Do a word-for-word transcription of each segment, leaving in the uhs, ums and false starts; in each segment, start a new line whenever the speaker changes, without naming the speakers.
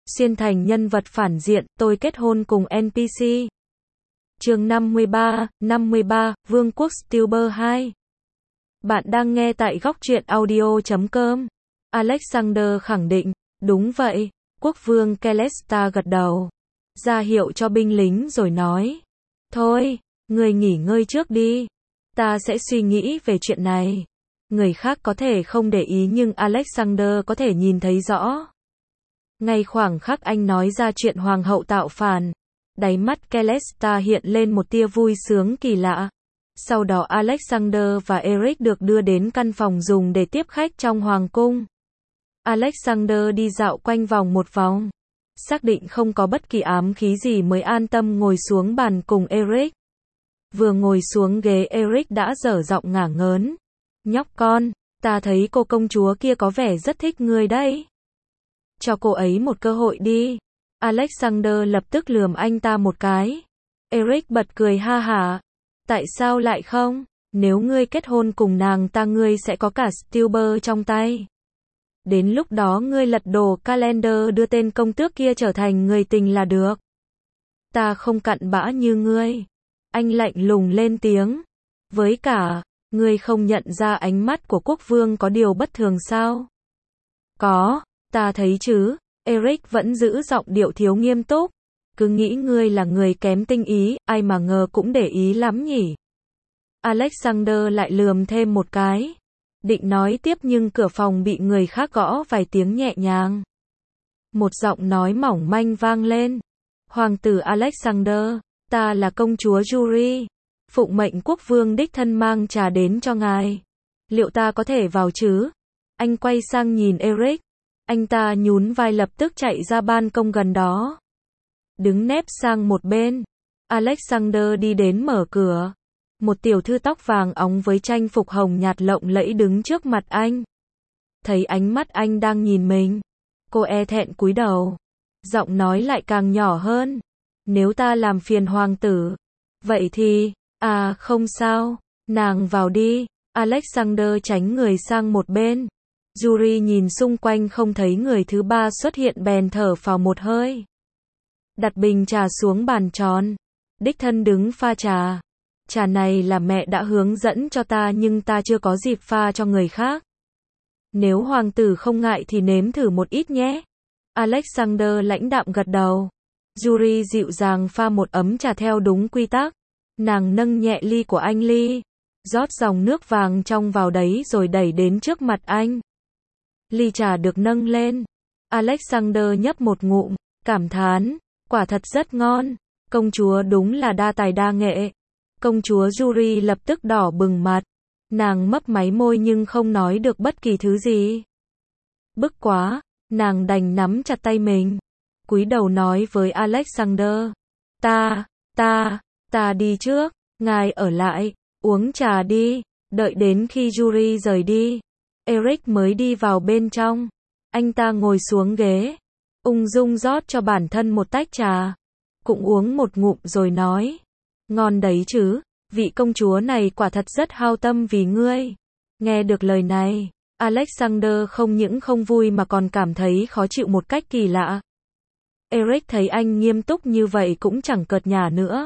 Xuyên thành nhân vật phản diện, tôi kết hôn cùng en pê xê. Chương năm mươi ba, năm mươi ba, Vương quốc Stuber hai. Bạn đang nghe tại góc truyện audio chấm com. Alexander khẳng định, đúng vậy, quốc vương Kelesta gật đầu, ra hiệu cho binh lính rồi nói, thôi, người nghỉ ngơi trước đi, ta sẽ suy nghĩ về chuyện này. Người khác có thể không để ý nhưng Alexander có thể nhìn thấy rõ. Ngay khoảng khắc anh nói ra chuyện hoàng hậu tạo phản, đáy mắt Kelesta hiện lên một tia vui sướng kỳ lạ. Sau đó Alexander và Eric được đưa đến căn phòng dùng để tiếp khách trong hoàng cung. Alexander đi dạo quanh vòng một vòng, xác định không có bất kỳ ám khí gì mới an tâm ngồi xuống bàn cùng Eric. Vừa ngồi xuống ghế Eric đã dở giọng ngả ngớn. Nhóc con, ta thấy cô công chúa kia có vẻ rất thích ngươi đấy. Cho cô ấy một cơ hội đi. Alexander lập tức lườm anh ta một cái. Eric bật cười ha hả. Tại sao lại không? Nếu ngươi kết hôn cùng nàng ta ngươi sẽ có cả Stuber trong tay. Đến lúc đó ngươi lật đổ calendar đưa tên công tước kia trở thành người tình là được. Ta không cặn bã như ngươi. Anh lạnh lùng lên tiếng. Với cả, ngươi không nhận ra ánh mắt của quốc vương có điều bất thường sao? Có, ta thấy chứ. Eric vẫn giữ giọng điệu thiếu nghiêm túc. Cứ nghĩ ngươi là người kém tinh ý, ai mà ngờ cũng để ý lắm nhỉ. Alexander lại lườm thêm một cái. Định nói tiếp nhưng cửa phòng bị người khác gõ vài tiếng nhẹ nhàng. Một giọng nói mỏng manh vang lên. Hoàng tử Alexander, ta là công chúa Yuri. Phụng mệnh quốc vương đích thân mang trà đến cho ngài. Liệu ta có thể vào chứ? Anh quay sang nhìn Eric. Anh ta nhún vai lập tức chạy ra ban công gần đó. Đứng nép sang một bên. Alexander đi đến mở cửa. Một tiểu thư tóc vàng óng với trang phục hồng nhạt lộng lẫy đứng trước mặt anh. Thấy ánh mắt anh đang nhìn mình, cô e thẹn cúi đầu. Giọng nói lại càng nhỏ hơn. Nếu ta làm phiền hoàng tử, vậy thì, à không sao, nàng vào đi. Alexander tránh người sang một bên. Yuri nhìn xung quanh không thấy người thứ ba xuất hiện bèn thở phào một hơi. Đặt bình trà xuống bàn tròn. Đích thân đứng pha trà. Trà này là mẹ đã hướng dẫn cho ta nhưng ta chưa có dịp pha cho người khác. Nếu hoàng tử không ngại thì nếm thử một ít nhé. Alexander lãnh đạm gật đầu. Yuri dịu dàng pha một ấm trà theo đúng quy tắc. Nàng nâng nhẹ ly của anh ly, rót dòng nước vàng trong vào đấy rồi đẩy đến trước mặt anh. Ly trà được nâng lên. Alexander nhấp một ngụm, cảm thán, quả thật rất ngon. Công chúa đúng là đa tài đa nghệ. Công chúa Yuri lập tức đỏ bừng mặt. Nàng mấp máy môi nhưng không nói được bất kỳ thứ gì. Bức quá, nàng đành nắm chặt tay mình. Cúi đầu nói với Alexander. Ta, ta, ta đi trước, ngài ở lại, uống trà đi. Đợi đến khi Yuri rời đi, Eric mới đi vào bên trong. Anh ta ngồi xuống ghế, ung dung rót cho bản thân một tách trà. Cũng uống một ngụm rồi nói. Ngon đấy chứ, vị công chúa này quả thật rất hao tâm vì ngươi. Nghe được lời này, Alexander không những không vui mà còn cảm thấy khó chịu một cách kỳ lạ. Eric thấy anh nghiêm túc như vậy cũng chẳng cợt nhả nữa.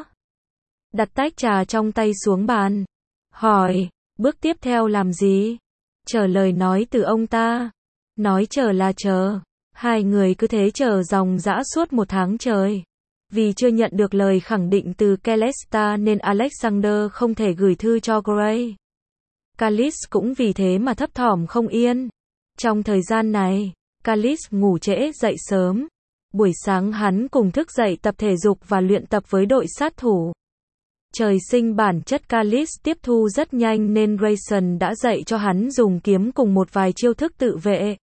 Đặt tách trà trong tay xuống bàn. Hỏi, bước tiếp theo làm gì? Chờ lời nói từ ông ta. Nói chờ là chờ. Hai người cứ thế chờ dòng dã suốt một tháng trời. Vì chưa nhận được lời khẳng định từ Kelesta nên Alexander không thể gửi thư cho Gray. Kalis cũng vì thế mà thấp thỏm không yên. Trong thời gian này, Kalis ngủ trễ dậy sớm. Buổi sáng hắn cùng thức dậy tập thể dục và luyện tập với đội sát thủ. Trời sinh bản chất Kalis tiếp thu rất nhanh nên Grayson đã dạy cho hắn dùng kiếm cùng một vài chiêu thức tự vệ.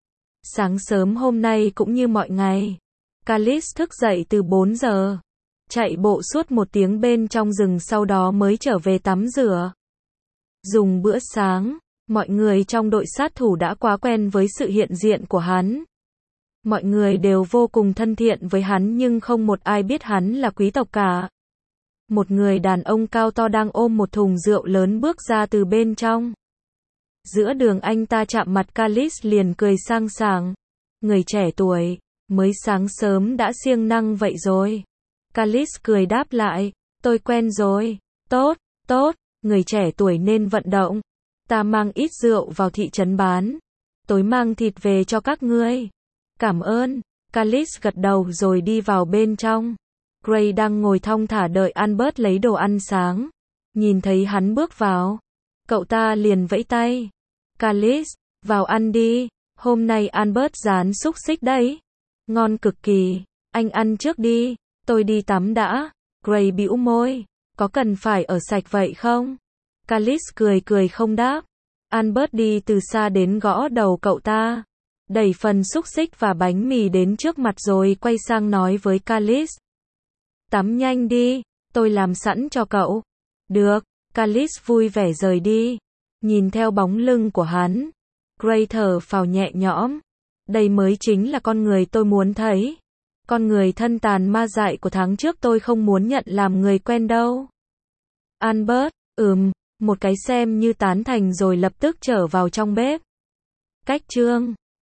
Sáng sớm hôm nay cũng như mọi ngày, Kalis thức dậy từ bốn giờ, chạy bộ suốt một tiếng bên trong rừng sau đó mới trở về tắm rửa. Dùng bữa sáng, mọi người trong đội sát thủ đã quá quen với sự hiện diện của hắn. Mọi người đều vô cùng thân thiện với hắn nhưng không một ai biết hắn là quý tộc cả. Một người đàn ông cao to đang ôm một thùng rượu lớn bước ra từ bên trong. Giữa đường anh ta chạm mặt Kalis liền cười sang sảng. Người trẻ tuổi, Mới sáng sớm đã siêng năng vậy rồi. Callis cười đáp lại, tôi quen rồi. Tốt, tốt, người trẻ tuổi nên vận động. Ta mang ít rượu vào thị trấn bán. Tối mang thịt về cho các ngươi. Cảm ơn. Callis gật đầu rồi đi vào bên trong. Gray đang ngồi thong thả đợi Albert lấy đồ ăn sáng. Nhìn thấy hắn bước vào, cậu ta liền vẫy tay. Callis, vào ăn đi. Hôm nay Albert rán xúc xích đấy. Ngon cực kỳ. Anh ăn trước đi. Tôi đi tắm đã. Gray bĩu môi. Có cần phải ở sạch vậy không? Callis cười cười không đáp. Albert đi từ xa đến gõ đầu cậu ta. Đẩy phần xúc xích và bánh mì đến trước mặt rồi quay sang nói với Callis. Tắm nhanh đi. Tôi làm sẵn cho cậu. Được. Callis vui vẻ rời đi. Nhìn theo bóng lưng của hắn, Gray thở phào nhẹ nhõm. Đây mới chính là con người tôi muốn thấy. Con người thân tàn ma dại của tháng trước tôi không muốn nhận làm người quen đâu. Albert, ừm, một cái xem như tán thành rồi lập tức trở vào trong bếp. Cách chương